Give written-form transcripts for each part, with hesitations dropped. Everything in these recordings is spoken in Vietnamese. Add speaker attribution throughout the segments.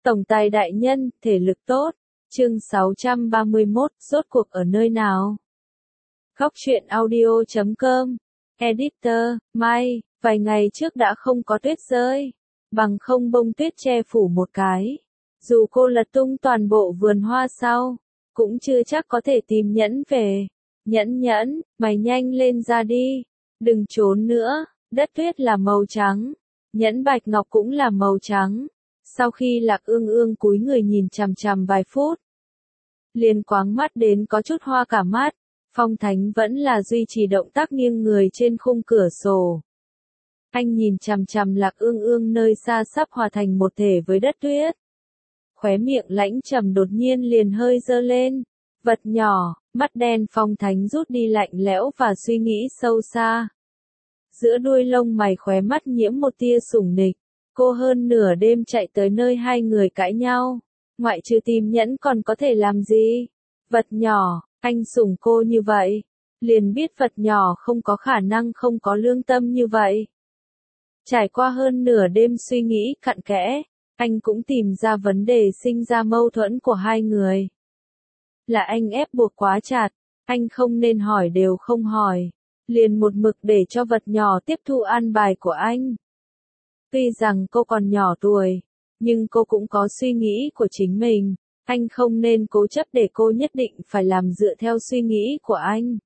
Speaker 1: Tổng tài đại nhân, thể lực tốt. Chương 631, rốt cuộc ở nơi nào? Góc truyện audio.com. Editor, May, vài ngày trước đã không có tuyết rơi. Bằng không bông tuyết che phủ một cái. Dù cô lật tung toàn bộ vườn hoa sau, cũng chưa chắc có thể tìm Nhẫn về. Nhẫn, mày nhanh lên ra đi. Đừng trốn nữa, đất tuyết là màu trắng. Nhẫn bạch ngọc cũng là màu trắng. Sau khi Lạc Ương Ương cúi người nhìn chằm chằm vài phút, liền quáng mắt đến có chút hoa cả mắt. Phong Thánh vẫn là duy trì động tác nghiêng người trên khung cửa sổ. Anh nhìn chằm chằm Lạc Ương Ương nơi xa sắp hòa thành một thể với đất tuyết. Khóe miệng lãnh trầm đột nhiên liền hơi dơ lên. Vật nhỏ, mắt đen Phong Thánh rút đi lạnh lẽo và suy nghĩ sâu xa. Giữa đuôi lông mày khóe mắt nhiễm một tia sủng nịch. Cô hơn nửa đêm chạy tới nơi hai người cãi nhau. Ngoại trừ tìm Nhẫn còn có thể làm gì? Vật nhỏ, anh sủng cô như vậy. Liền biết vật nhỏ không có khả năng không có lương tâm như vậy. Trải qua hơn nửa đêm suy nghĩ cặn kẽ, anh cũng tìm ra vấn đề sinh ra mâu thuẫn của hai người. Là anh ép buộc quá chặt, anh không nên hỏi đều không hỏi. Liền một mực để cho vật nhỏ tiếp thu an bài của anh. Tuy rằng cô còn nhỏ tuổi, nhưng cô cũng có suy nghĩ của chính mình. Anh không nên cố chấp để cô nhất định phải làm dựa theo suy nghĩ của anh.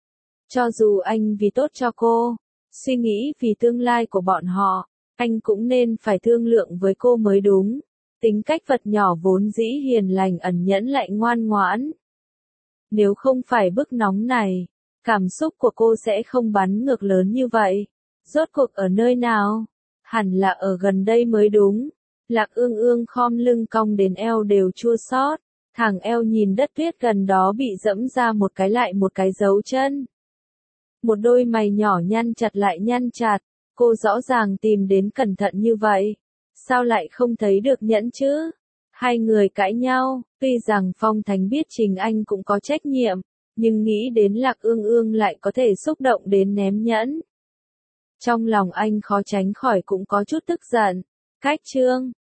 Speaker 1: Cho dù anh vì tốt cho cô, suy nghĩ vì tương lai của bọn họ, anh cũng nên phải thương lượng với cô mới đúng. Tính cách vật nhỏ vốn dĩ hiền lành ẩn nhẫn lại ngoan ngoãn. Nếu không phải bức nóng này, cảm xúc của cô sẽ không bắn ngược lớn như vậy. Rốt cuộc ở nơi nào? Hẳn là ở gần đây mới đúng. Lạc Ương Ương khom lưng cong đến eo đều chua xót, thẳng eo nhìn đất tuyết gần đó bị dẫm ra một cái lại một cái dấu chân. Một đôi mày nhỏ nhăn chặt lại nhăn chặt, cô rõ ràng tìm đến cẩn thận như vậy. Sao lại không thấy được Nhẫn chứ? Hai người cãi nhau, tuy rằng Phong Thánh biết Trình Anh cũng có trách nhiệm, nhưng nghĩ đến Lạc Ương Ương lại có thể xúc động đến ném Nhẫn. Trong lòng anh khó tránh khỏi cũng có chút tức giận. Cách chương